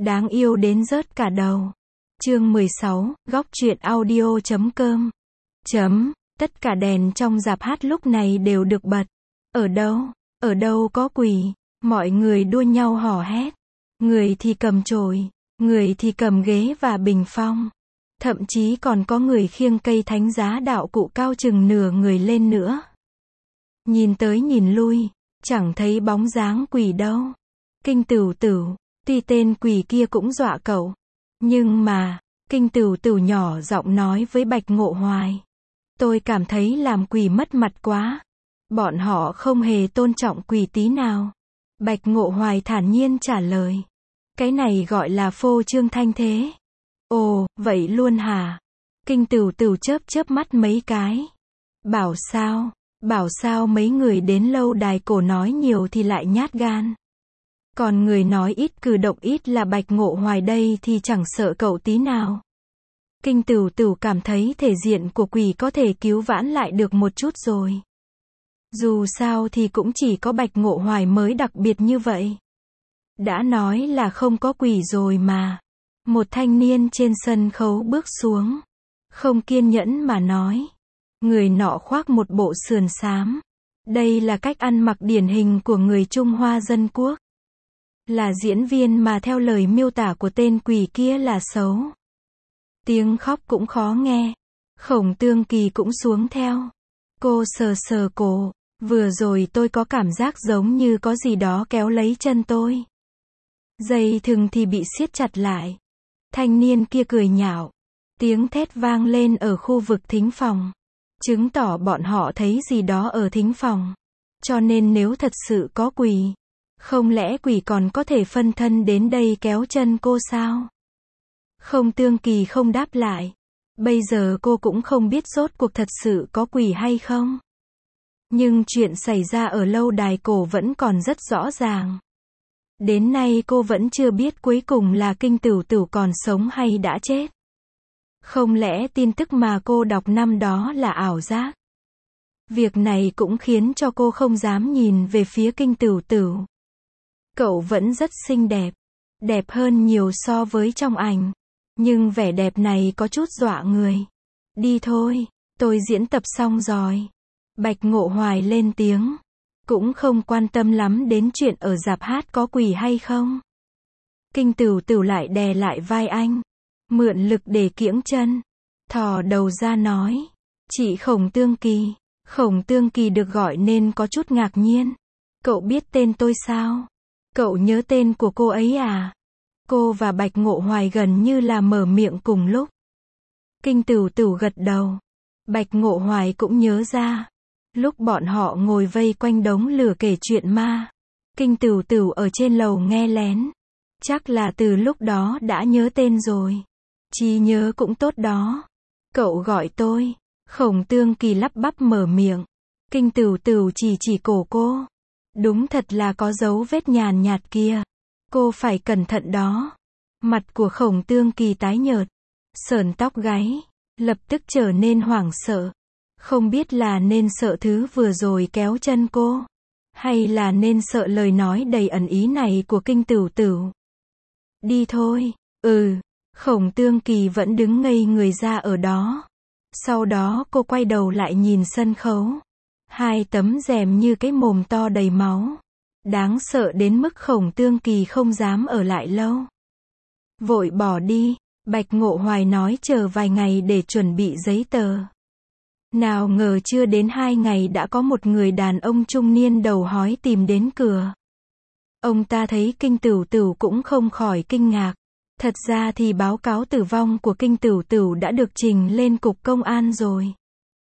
Đáng yêu đến rớt cả đầu. Chương 16, góc truyện audio.com. Tất cả đèn trong rạp hát lúc này đều được bật. Ở đâu có quỷ, mọi người đua nhau hò hét. Người thì cầm chổi, người thì cầm ghế và bình phong. Thậm chí còn có người khiêng cây thánh giá đạo cụ cao chừng nửa người lên nữa. Nhìn tới nhìn lui, chẳng thấy bóng dáng quỷ đâu. Kinh Tửu Tửu, tuy tên quỷ kia cũng dọa cậu. Nhưng mà, Kinh Tửu Tửu nhỏ giọng nói với Bạch Ngộ Hoài. Tôi cảm thấy làm quỷ mất mặt quá. Bọn họ không hề tôn trọng quỷ tí nào. Bạch Ngộ Hoài thản nhiên trả lời. Cái này gọi là phô trương thanh thế. Ồ, vậy luôn hả? Kinh Tửu Tửu chớp mắt mấy cái. Bảo sao mấy người đến lâu đài cổ nói nhiều thì lại nhát gan. Còn người nói ít cử động ít là Bạch Ngộ Hoài đây thì chẳng sợ cậu tí nào. Kinh Tửu Tửu cảm thấy thể diện của quỷ có thể cứu vãn lại được một chút rồi. Dù sao thì cũng chỉ có Bạch Ngộ Hoài mới đặc biệt như vậy. Đã nói là không có quỷ rồi mà. Một thanh niên trên sân khấu bước xuống. Không kiên nhẫn mà nói. Người nọ khoác một bộ sườn xám. Đây là cách ăn mặc điển hình của người Trung Hoa dân quốc. Là diễn viên mà theo lời miêu tả của tên quỷ kia là xấu. Tiếng khóc cũng khó nghe. Khổng Tương Kỳ cũng xuống theo. Cô sờ cổ. Vừa rồi tôi có cảm giác giống như có gì đó kéo lấy chân tôi. Dây thừng thì bị siết chặt lại. Thanh niên kia cười nhạo. Tiếng thét vang lên ở khu vực thính phòng. Chứng tỏ bọn họ thấy gì đó ở thính phòng. Cho nên nếu thật sự có quỷ, không lẽ quỷ còn có thể phân thân đến đây kéo chân cô sao? Khổng Tương Kỳ không đáp lại. Bây giờ cô cũng không biết rốt cuộc thật sự có quỷ hay không. Nhưng chuyện xảy ra ở lâu đài cổ vẫn còn rất rõ ràng. Đến nay cô vẫn chưa biết cuối cùng là Kinh Tửu Tửu còn sống hay đã chết. Không lẽ tin tức mà cô đọc năm đó là ảo giác? Việc này cũng khiến cho cô không dám nhìn về phía Kinh Tửu Tửu. Cậu vẫn rất xinh đẹp. Đẹp hơn nhiều so với trong ảnh. Nhưng vẻ đẹp này có chút dọa người. Đi thôi, tôi diễn tập xong rồi. Bạch Ngộ Hoài lên tiếng. Cũng không quan tâm lắm đến chuyện ở rạp hát có quỷ hay không. Kinh Tửu Tửu lại đè lại vai anh. Mượn lực để kiễng chân. Thò đầu ra nói. Chị Khổng Tương Kỳ. Khổng Tương Kỳ được gọi nên có chút ngạc nhiên. Cậu biết tên tôi sao? Cậu nhớ tên của cô ấy à? Cô và Bạch Ngộ Hoài gần như là mở miệng cùng lúc. Kinh Tửu Tửu gật đầu. Bạch Ngộ Hoài cũng nhớ ra. Lúc bọn họ ngồi vây quanh đống lửa kể chuyện ma. Kinh Tửu Tửu ở trên lầu nghe lén. Chắc là từ lúc đó đã nhớ tên rồi. Trí nhớ cũng tốt đó. Cậu gọi tôi. Khổng Tương Kỳ lắp bắp mở miệng. Kinh Tửu Tửu chỉ cổ cô. Đúng thật là có dấu vết nhàn nhạt kia. Cô phải cẩn thận đó. Mặt của Khổng Tương Kỳ tái nhợt. Sởn tóc gáy. Lập tức trở nên hoảng sợ. Không biết là nên sợ thứ vừa rồi kéo chân cô. Hay là nên sợ lời nói đầy ẩn ý này của Kinh Tửu Tửu. Đi thôi. Khổng Tương Kỳ vẫn đứng ngây người ra ở đó. Sau đó cô quay đầu lại nhìn sân khấu. Hai tấm rèm như cái mồm to đầy máu. Đáng sợ đến mức Khổng Tương Kỳ không dám ở lại lâu. Vội bỏ đi. Bạch Ngộ Hoài nói chờ vài ngày để chuẩn bị giấy tờ. Nào ngờ chưa đến 2 ngày đã có một người đàn ông trung niên đầu hói tìm đến cửa. Ông ta thấy Kinh Tửu Tửu cũng không khỏi kinh ngạc. Thật ra thì báo cáo tử vong của Kinh Tửu Tửu đã được trình lên cục công an rồi.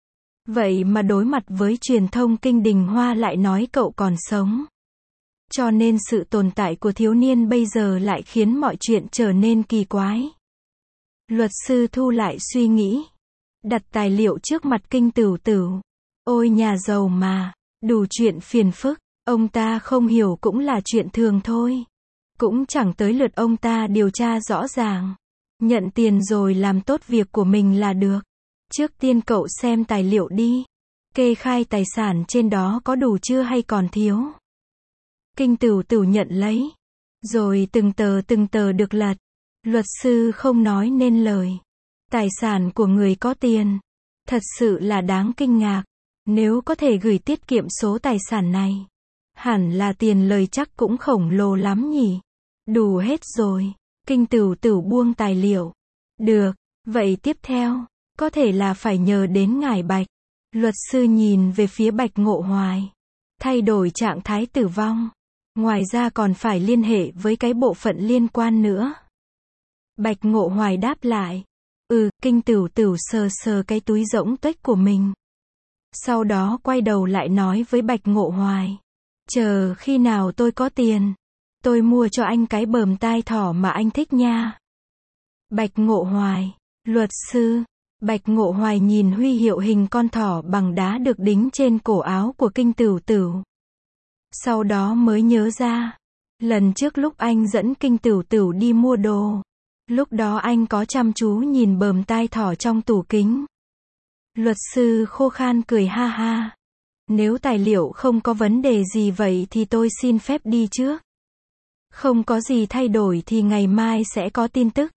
Vậy mà đối mặt với truyền thông Kinh Đình Hoa lại nói cậu còn sống. Cho nên sự tồn tại của thiếu niên bây giờ lại khiến mọi chuyện trở nên kỳ quái. Luật sư thu lại suy nghĩ. Đặt tài liệu trước mặt Kinh Tửu Tửu. Ôi nhà giàu mà, đủ chuyện phiền phức. Ông ta không hiểu cũng là chuyện thường thôi. Cũng chẳng tới lượt ông ta điều tra rõ ràng. Nhận tiền rồi làm tốt việc của mình là được. Trước tiên cậu xem tài liệu đi. Kê khai tài sản trên đó có đủ chưa hay còn thiếu? Kinh Tửu Tửu nhận lấy. Rồi từng tờ được lật. Luật sư không nói nên lời. Tài sản của người có tiền. Thật sự là đáng kinh ngạc. Nếu có thể gửi tiết kiệm số tài sản này. Hẳn là tiền lời chắc cũng khổng lồ lắm nhỉ. Đủ hết rồi. Kinh Tửu Tửu buông tài liệu. Được, vậy tiếp theo, có thể là phải nhờ đến ngài Bạch. Luật sư nhìn về phía Bạch Ngộ Hoài. Thay đổi trạng thái tử vong. Ngoài ra còn phải liên hệ với cái bộ phận liên quan nữa. Bạch Ngộ Hoài đáp lại. Kinh Tửu Tửu sờ sờ cái túi rỗng tuếch của mình. Sau đó quay đầu lại nói với Bạch Ngộ Hoài. Chờ khi nào tôi có tiền, tôi mua cho anh cái bờm tai thỏ mà anh thích nha. Bạch Ngộ Hoài, luật sư. Bạch Ngộ Hoài nhìn huy hiệu hình con thỏ bằng đá được đính trên cổ áo của Kinh Tửu Tửu. Sau đó mới nhớ ra. Lần trước lúc anh dẫn Kinh Tửu Tửu đi mua đồ. Lúc đó anh có chăm chú nhìn bờm tai thỏ trong tủ kính. Luật sư khô khan cười ha ha. Nếu tài liệu không có vấn đề gì vậy thì tôi xin phép đi trước. Không có gì thay đổi thì ngày mai sẽ có tin tức.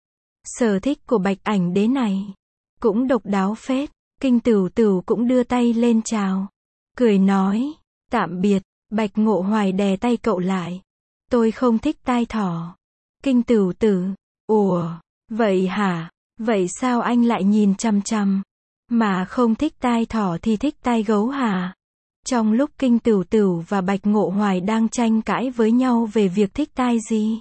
Sở thích của Bạch Ảnh Đế này cũng độc đáo phết. Kinh Tửu Tửu cũng đưa tay lên chào. Cười nói, tạm biệt. Bạch Ngộ Hoài đè tay cậu lại. Tôi không thích tai thỏ. Kinh Tửu Tửu, ủa, vậy hả? Vậy sao anh lại nhìn chằm chằm? Mà không thích tai thỏ thì thích tai gấu hả? Trong lúc Kinh Tửu Tửu và Bạch Ngộ Hoài đang tranh cãi với nhau về việc thích tai gì,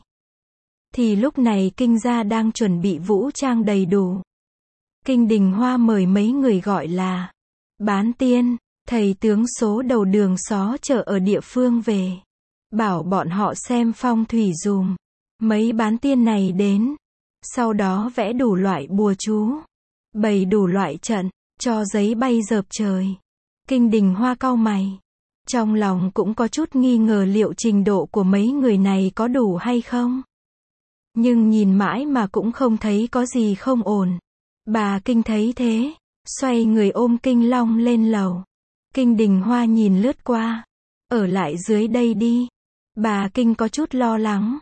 thì lúc này Kinh gia đang chuẩn bị vũ trang đầy đủ. Kinh Đình Hoa mời mấy người gọi là bán tiên, thầy tướng số đầu đường xó chợ ở địa phương về. Bảo bọn họ xem phong thủy dùm. Mấy bán tiên này đến. Sau đó vẽ đủ loại bùa chú. Bày đủ loại trận. Cho giấy bay dợp trời. Kinh Đình Hoa cau mày. Trong lòng cũng có chút nghi ngờ liệu trình độ của mấy người này có đủ hay không. Nhưng nhìn mãi mà cũng không thấy có gì không ổn. Bà Kinh thấy thế. Xoay người ôm Kinh Long lên lầu. Kinh Đình Hoa nhìn lướt qua. Ở lại dưới đây đi. Bà Kinh có chút lo lắng.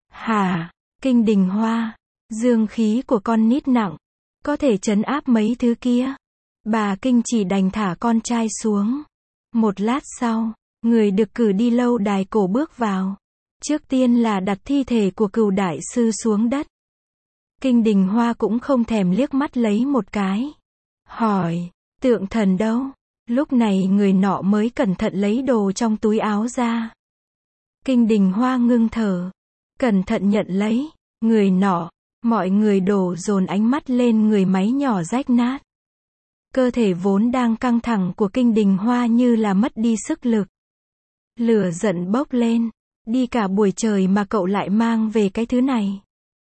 Hả? Kinh Đình Hoa. Dương khí của con nít nặng. Có thể trấn áp mấy thứ kia. Bà Kinh chỉ đành thả con trai xuống. Một lát sau, người được cử đi lâu đài cổ bước vào. Trước tiên là đặt thi thể của Cửu đại sư xuống đất. Kinh Đình Hoa cũng không thèm liếc mắt lấy một cái. Hỏi, tượng thần đâu? Lúc này người nọ mới cẩn thận lấy đồ trong túi áo ra. Kinh Đình Hoa ngưng thở. Cẩn thận nhận lấy. Người nọ. Mọi người đổ dồn ánh mắt lên người máy nhỏ rách nát. Cơ thể vốn đang căng thẳng của Kinh Đình Hoa như là mất đi sức lực. Lửa giận bốc lên. Đi cả buổi trời mà cậu lại mang về cái thứ này.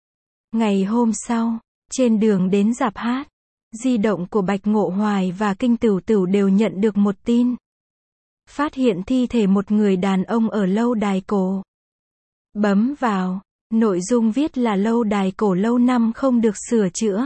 Ngày hôm sau, trên đường đến rạp hát, di động của Bạch Ngộ Hoài và Kinh Tửu Tửu đều nhận được một tin. Phát hiện thi thể một người đàn ông ở lâu đài cổ. Bấm vào, nội dung viết là lâu đài cổ lâu năm không được sửa chữa.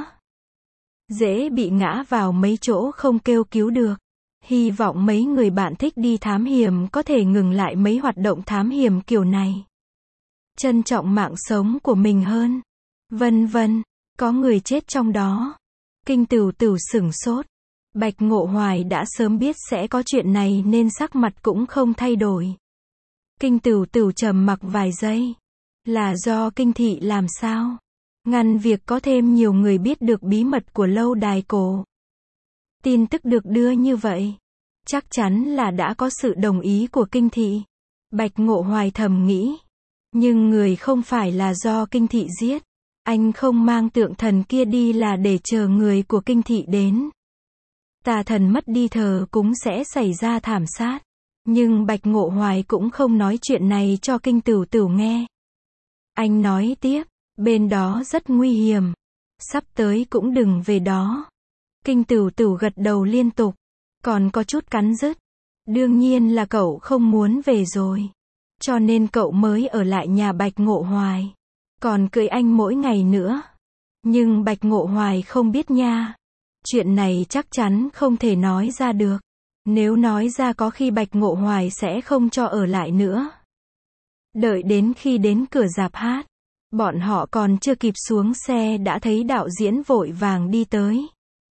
Dễ bị ngã vào mấy chỗ không kêu cứu được. Hy vọng mấy người bạn thích đi thám hiểm có thể ngừng lại mấy hoạt động thám hiểm kiểu này. Trân trọng mạng sống của mình hơn. Vân vân, có người chết trong đó. Kinh Tửu Tửu sửng sốt. Bạch Ngộ Hoài đã sớm biết sẽ có chuyện này nên sắc mặt cũng không thay đổi. Kinh Tửu Tửu trầm mặc vài giây. Là do Kinh thị làm sao? Ngăn việc có thêm nhiều người biết được bí mật của lâu đài cổ. Tin tức được đưa như vậy. Chắc chắn là đã có sự đồng ý của Kinh thị. Bạch Ngộ Hoài thầm nghĩ. Nhưng người không phải là do Kinh thị giết. Anh không mang tượng thần kia đi là để chờ người của Kinh thị đến. Tà thần mất đi thờ cúng sẽ xảy ra thảm sát. Nhưng Bạch Ngộ Hoài cũng không nói chuyện này cho Kinh Tửu Tửu nghe. Anh nói tiếp, bên đó rất nguy hiểm. Sắp tới cũng đừng về đó. Kinh Tửu Tửu gật đầu liên tục. Còn có chút cắn rứt. Đương nhiên là cậu không muốn về rồi. Cho nên cậu mới ở lại nhà Bạch Ngộ Hoài. Còn cưới anh mỗi ngày nữa. Nhưng Bạch Ngộ Hoài không biết nha. Chuyện này chắc chắn không thể nói ra được. Nếu nói ra có khi Bạch Ngộ Hoài sẽ không cho ở lại nữa. Đợi đến khi đến cửa rạp hát, bọn họ còn chưa kịp xuống xe đã thấy đạo diễn vội vàng đi tới.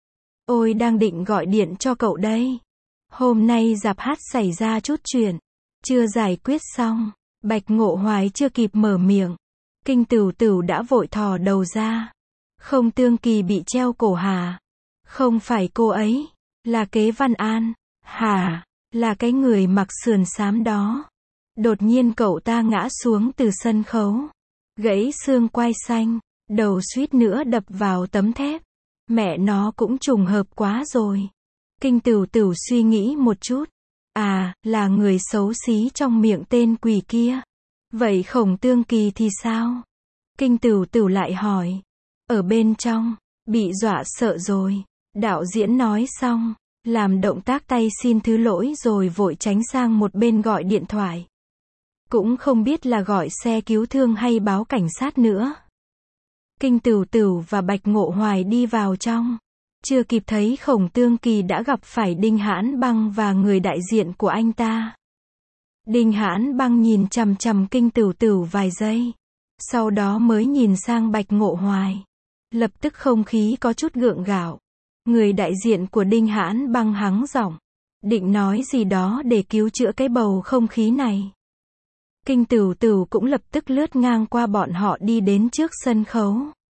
Ôi đang định gọi điện cho cậu đây. Hôm nay rạp hát xảy ra chút chuyện. Chưa giải quyết xong. Bạch Ngộ Hoài chưa kịp mở miệng. Kinh Tửu Tửu đã vội thò đầu ra. Không Tương Kỳ bị treo cổ hả? Không phải cô ấy. Là Kế Văn An. Hả? Là cái người mặc sườn xám đó. Đột nhiên cậu ta ngã xuống từ sân khấu. Gãy xương quai xanh. Đầu suýt nữa đập vào tấm thép. Mẹ nó cũng trùng hợp quá rồi. Kinh Tửu Tửu suy nghĩ một chút. À, là người xấu xí trong miệng tên quỷ kia. Vậy Khổng Tương Kỳ thì sao? Kinh Tửu Tửu lại hỏi. Ở bên trong, bị dọa sợ rồi. Đạo diễn nói xong, làm động tác tay xin thứ lỗi rồi vội tránh sang một bên gọi điện thoại. Cũng không biết là gọi xe cứu thương hay báo cảnh sát nữa. Kinh Tửu Tửu và Bạch Ngộ Hoài đi vào trong. Chưa kịp thấy Khổng Tương Kỳ đã gặp phải Đinh Hãn Băng và người đại diện của anh ta. Đinh Hãn Băng nhìn chằm chằm Kinh Tửu Tửu vài giây. Sau đó mới nhìn sang Bạch Ngộ Hoài. Lập tức không khí có chút gượng gạo. Người đại diện của Đinh Hãn Băng hắng giọng. Định nói gì đó để cứu chữa cái bầu không khí này. Kinh Tửu Tửu cũng lập tức lướt ngang qua bọn họ đi đến trước sân khấu.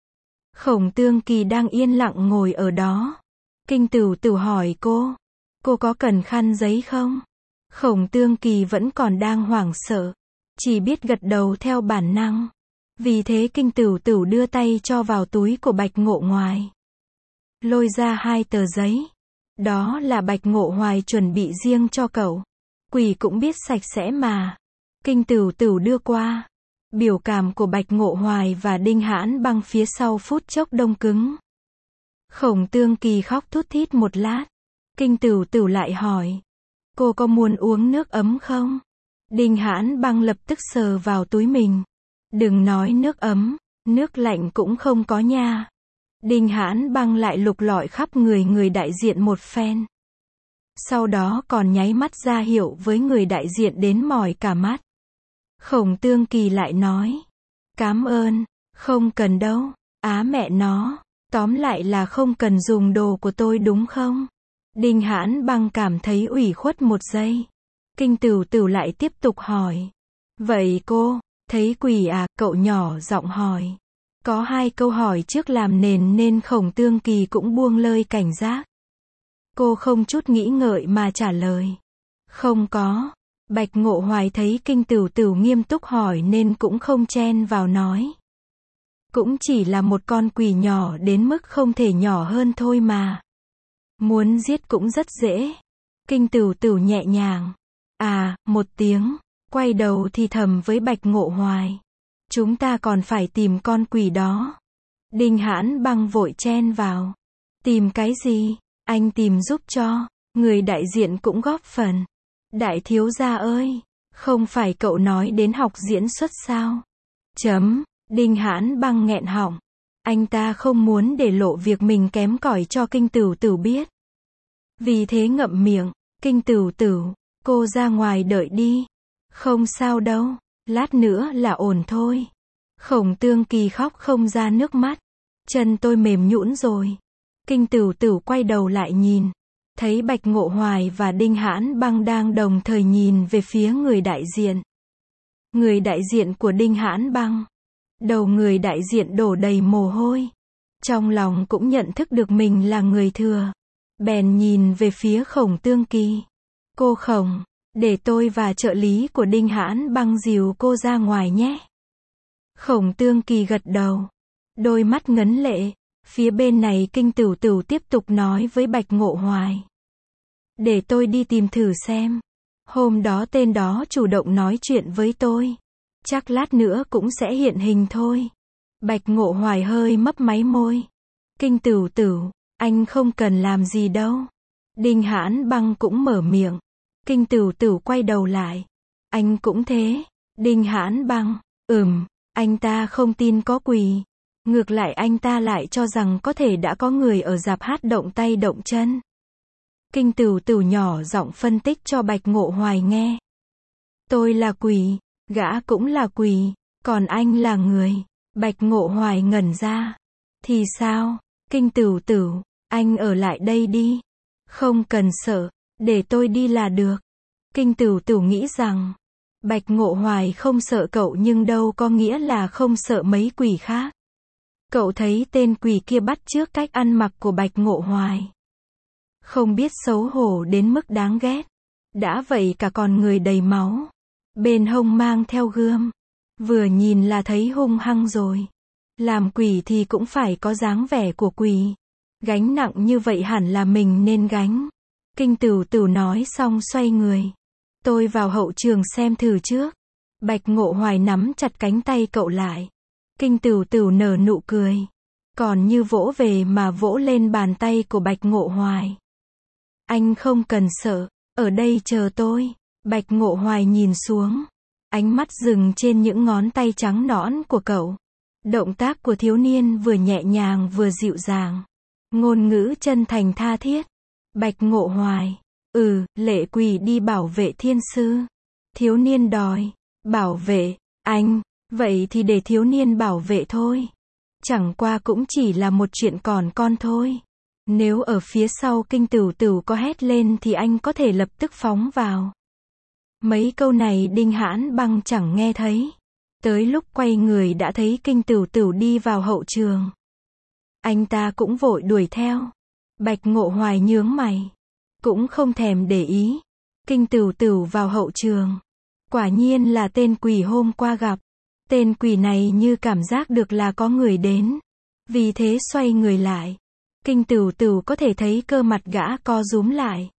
Khổng Tương Kỳ đang yên lặng ngồi ở đó. Kinh Tửu Tửu hỏi cô có cần khăn giấy không? Khổng Tương Kỳ vẫn còn đang hoảng sợ, chỉ biết gật đầu theo bản năng. Vì thế Kinh Tửu Tửu đưa tay cho vào túi của Bạch Ngộ Hoài. Lôi ra 2 tờ giấy. Đó là Bạch Ngộ Hoài chuẩn bị riêng cho cậu. Quỷ cũng biết sạch sẽ mà. Kinh Tửu Tửu đưa qua. Biểu cảm của Bạch Ngộ Hoài và Đinh Hãn Băng phía sau phút chốc đông cứng. Khổng Tương Kỳ khóc thút thít một lát. Kinh Tửu Tửu lại hỏi. Cô có muốn uống nước ấm không? Đinh Hãn Băng lập tức sờ vào túi mình. Đừng nói nước ấm, nước lạnh cũng không có nha. Đinh Hãn Băng lại lục lọi khắp người đại diện một phen. Sau đó còn nháy mắt ra hiệu với người đại diện đến mỏi cả mắt. Khổng Tương Kỳ lại nói. Cám ơn, không cần đâu. Á mẹ nó, tóm lại là không cần dùng đồ của tôi đúng không? Đinh Hãn Băng cảm thấy ủy khuất một giây. Kinh Tửu Tửu lại tiếp tục hỏi. Vậy cô, thấy quỷ à? Cậu nhỏ giọng hỏi. Có 2 câu hỏi trước làm nền nên Khổng Tương Kỳ cũng buông lơi cảnh giác. Cô không chút nghĩ ngợi mà trả lời. Không có. Bạch Ngộ Hoài thấy Kinh Tửu Tửu nghiêm túc hỏi nên cũng không chen vào nói. Cũng chỉ là một con quỷ nhỏ đến mức không thể nhỏ hơn thôi mà. Muốn giết cũng rất dễ. Kinh Tửu Tửu nhẹ nhàng. À, một tiếng. Quay đầu thì thầm với Bạch Ngộ Hoài. Chúng ta còn phải tìm con quỷ đó. Đinh Hãn Băng vội chen vào. Tìm cái gì? Anh tìm giúp cho. Người đại diện cũng góp phần. Đại thiếu gia ơi, không phải cậu nói đến học diễn xuất sao? Đinh Hãn Băng nghẹn họng. Anh ta không muốn để lộ việc mình kém cỏi cho Kinh Tửu Tửu biết. Vì thế ngậm miệng. Kinh Tửu Tửu, cô ra ngoài đợi đi. Không sao đâu, lát nữa là ổn thôi. Khổng Tương Kỳ khóc không ra nước mắt. Chân tôi mềm nhũn rồi. Kinh Tửu Tửu quay đầu lại nhìn. Thấy Bạch Ngộ Hoài và Đinh Hãn Băng đang đồng thời nhìn về phía người đại diện. Người đại diện của Đinh Hãn Băng. Đầu người đại diện đổ đầy mồ hôi. Trong lòng cũng nhận thức được mình là người thừa. Bèn nhìn về phía Khổng Tương Kỳ. Cô Khổng, để tôi và trợ lý của Đinh Hãn Băng dìu cô ra ngoài nhé. Khổng Tương Kỳ gật đầu. Đôi mắt ngấn lệ. Phía bên này Kinh Tửu Tửu tiếp tục nói với Bạch Ngộ Hoài. Để tôi đi tìm thử xem. Hôm đó tên đó chủ động nói chuyện với tôi. Chắc lát nữa cũng sẽ hiện hình thôi. Bạch Ngộ Hoài hơi mấp máy môi. Kinh Tửu Tửu, anh không cần làm gì đâu. Đinh Hãn Băng cũng mở miệng. Kinh Tửu Tửu quay đầu lại. Anh cũng thế. Đinh Hãn Băng, anh ta không tin có quỷ. Ngược lại anh ta lại cho rằng có thể đã có người ở rạp hát động tay động chân. Kinh Tửu Tửu nhỏ giọng phân tích cho Bạch Ngộ Hoài nghe. Tôi là quỷ, Gã cũng là quỷ, còn anh là người. Bạch Ngộ Hoài ngẩn ra. Thì sao? Kinh Tửu Tửu, anh ở lại đây đi. Không cần sợ, để tôi đi là được. Kinh Tửu Tửu nghĩ rằng, Bạch Ngộ Hoài không sợ cậu nhưng đâu có nghĩa là không sợ mấy quỷ khác. Cậu thấy tên quỷ kia bắt chước cách ăn mặc của Bạch Ngộ Hoài. Không biết xấu hổ đến mức đáng ghét. Đã vậy cả còn người đầy máu. Bên hông mang theo gươm. Vừa nhìn là thấy hung hăng rồi. Làm quỷ thì cũng phải có dáng vẻ của quỷ. Gánh nặng như vậy hẳn là mình nên gánh. Kinh Tửu Tửu nói xong xoay người. Tôi vào hậu trường xem thử trước. Bạch Ngộ Hoài nắm chặt cánh tay cậu lại. Kinh Tửu Tửu nở nụ cười. Còn như vỗ về mà vỗ lên bàn tay của Bạch Ngộ Hoài. Anh không cần sợ, ở đây chờ tôi. Bạch Ngộ Hoài nhìn xuống. Ánh mắt dừng trên những ngón tay trắng nõn của cậu. Động tác của thiếu niên vừa nhẹ nhàng vừa dịu dàng. Ngôn ngữ chân thành tha thiết. Bạch Ngộ Hoài. Lệ quỷ đi bảo vệ thiên sư. Thiếu niên đòi. Bảo vệ, anh. Vậy thì để thiếu niên bảo vệ thôi. Chẳng qua cũng chỉ là một chuyện còn con thôi. Nếu ở phía sau Kinh Tửu Tửu có hét lên thì anh có thể lập tức phóng vào. Mấy câu này Đinh Hãn Băng chẳng nghe thấy. Tới lúc quay người đã thấy Kinh Tửu Tửu đi vào hậu trường. Anh ta cũng vội đuổi theo. Bạch Ngộ Hoài nhướng mày. Cũng không thèm để ý. Kinh Tửu Tửu vào hậu trường. Quả nhiên là tên quỷ hôm qua gặp. Tên quỷ này như cảm giác được là có người đến. Vì thế xoay người lại. Kinh Tửu Tửu có thể thấy cơ mặt gã co rúm lại.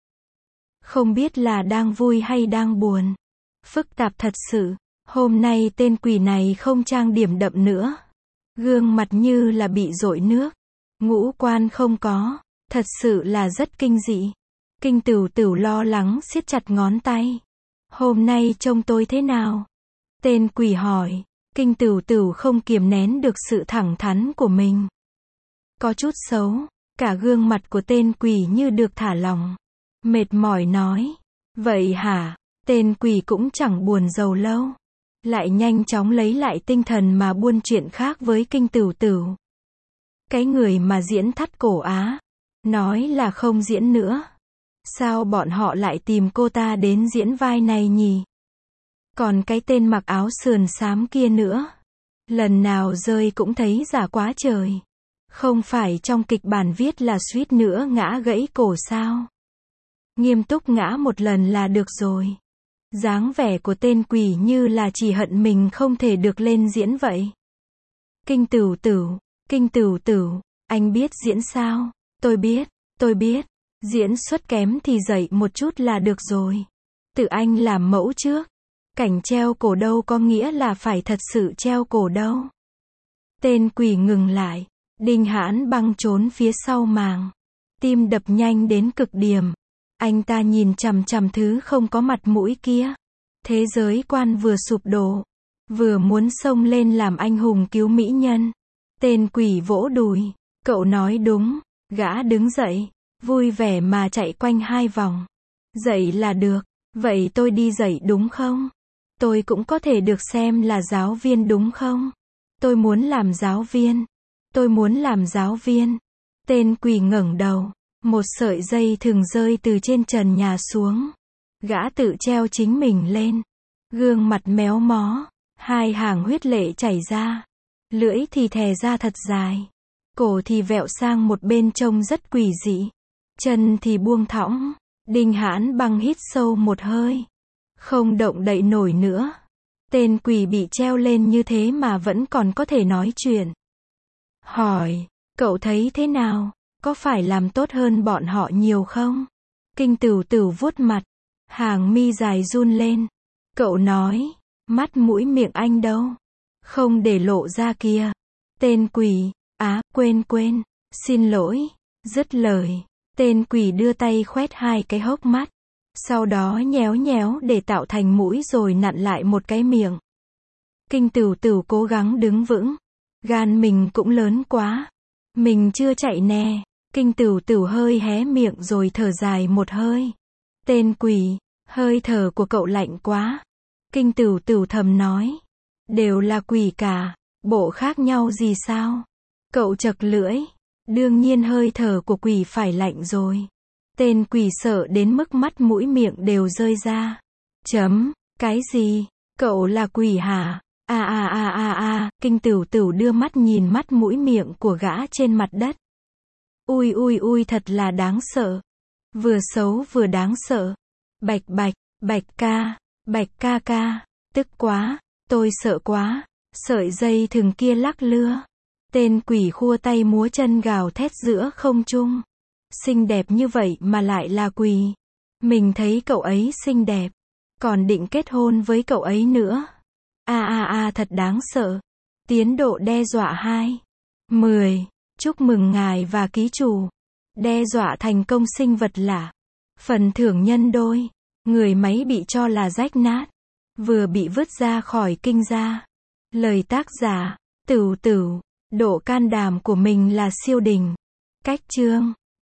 Không biết là đang vui hay đang buồn. Phức tạp thật sự. Hôm nay tên quỷ này không trang điểm đậm nữa. Gương mặt như là bị dội nước. Ngũ quan không có. Thật sự là rất kinh dị. Kinh Tửu Tửu lo lắng siết chặt ngón tay. Hôm nay trông tôi thế nào? Tên quỷ hỏi. Kinh Tửu Tửu không kiềm nén được sự thẳng thắn của mình. Có chút xấu. Cả gương mặt của tên quỷ như được thả lỏng. Mệt mỏi nói. Vậy hả? Tên quỷ cũng chẳng buồn rầu lâu. Lại nhanh chóng lấy lại tinh thần mà buôn chuyện khác với Kinh Tửu Tửu. Cái người mà diễn Thắt Cổ Á. Nói là không diễn nữa. Sao bọn họ lại tìm cô ta đến diễn vai này nhỉ? Còn cái tên mặc áo sườn xám kia nữa. Lần nào rơi cũng thấy giả quá trời. Không phải trong kịch bản viết là suýt nữa ngã gãy cổ sao? Nghiêm túc ngã một lần là được rồi. Dáng vẻ của tên quỷ như là chỉ hận mình không thể được lên diễn vậy. Kinh Tửu Tửu, Kinh Tửu Tửu, anh biết diễn sao? Tôi biết. Diễn xuất kém thì dạy một chút là được rồi. Tự anh làm mẫu trước. Cảnh treo cổ đâu có nghĩa là phải thật sự treo cổ đâu. Tên quỷ ngừng lại. Đinh Hãn Băng trốn phía sau màng. Tim đập nhanh đến cực điểm. Anh ta nhìn chằm chằm thứ không có mặt mũi kia. Thế giới quan vừa sụp đổ. Vừa muốn xông lên làm anh hùng cứu mỹ nhân. Tên quỷ vỗ đùi. Cậu nói đúng. Gã đứng dậy. Vui vẻ mà chạy quanh 2 vòng. Dậy là được. Vậy tôi đi dậy đúng không? Tôi cũng có thể được xem là giáo viên đúng không? Tôi muốn làm giáo viên. Tôi muốn làm giáo viên. Tên quỷ ngẩng đầu. Một sợi dây thừng rơi từ trên trần nhà xuống. Gã tự treo chính mình lên. Gương mặt méo mó. 2 hàng huyết lệ chảy ra. Lưỡi thì thè ra thật dài. Cổ thì vẹo sang một bên trông rất quỷ dị. Chân thì buông thõng. Đinh Hãn Băng hít sâu một hơi. Không động đậy nổi nữa. Tên quỷ bị treo lên như thế mà vẫn còn có thể nói chuyện. Hỏi, cậu thấy thế nào? Có phải làm tốt hơn bọn họ nhiều không? Kinh Tửu Tửu vuốt mặt. Hàng mi dài run lên. Cậu nói, mắt mũi miệng anh đâu? Không để lộ ra kìa. Tên quỷ, quên. Xin lỗi. Dứt lời. Tên quỷ đưa tay khoét 2 cái hốc mắt. Sau đó nhéo để tạo thành mũi rồi nặn lại một cái miệng. Kinh Tửu Tửu cố gắng đứng vững. Gan mình cũng lớn quá. Mình chưa chạy nè. Kinh Tửu Tửu hơi hé miệng rồi thở dài một hơi. Tên quỷ, hơi thở của cậu lạnh quá. Kinh Tửu Tửu thầm nói. Đều là quỷ cả, bộ khác nhau gì sao? Cậu chật lưỡi. Đương nhiên hơi thở của quỷ phải lạnh rồi. Tên quỷ sợ đến mức mắt mũi miệng đều rơi ra. Cái gì? Cậu là quỷ hả? Kinh Tửu Tửu đưa mắt nhìn mắt mũi miệng của gã trên mặt đất. Ui thật là đáng sợ. Vừa xấu vừa đáng sợ. Bạch ca, tức quá, tôi sợ quá. Sợi dây thừng kia lắc lưa. Tên quỷ khua tay múa chân gào thét giữa không trung. Xinh đẹp như vậy mà lại là quỷ. Mình thấy cậu ấy xinh đẹp. Còn định kết hôn với cậu ấy nữa. Thật đáng sợ. Tiến độ đe dọa 2. 10. Chúc mừng ngài và ký chủ. Đe dọa thành công sinh vật lạ. Phần thưởng nhân đôi. Người máy bị cho là rách nát. Vừa bị vứt ra khỏi kinh gia. Lời tác giả. Tửu Tửu. Độ can đảm của mình là siêu đỉnh. Cách chương.